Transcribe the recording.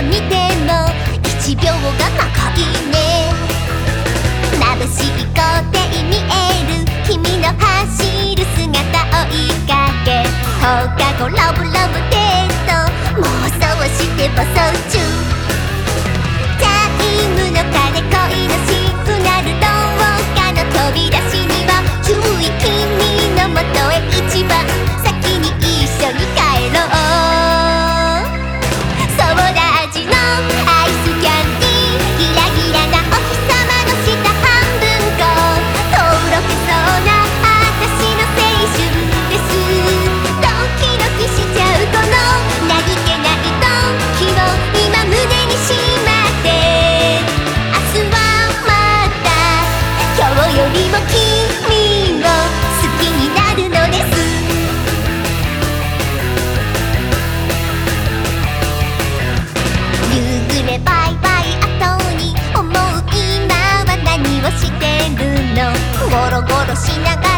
見ても1秒が長いね。眩しい光景見える君の走る姿追いかけ、放課後ラブラブデート妄想して暴走中。タイムの鐘恋のシグナル、どうかの飛び出しには注意、君のもとへ一番先に一緒に帰ろう。ソーダ味のアイスキャンディー、ギラギラなお日様の下半分こうとろけそうな私の青春です。ドキドキしちゃうこの何気ない時を今胸にしまって、明日はまた今日よりも君を好きになるのです。夕暮れバイバイ後に思う今は何をしてるの、ゴロゴロしながら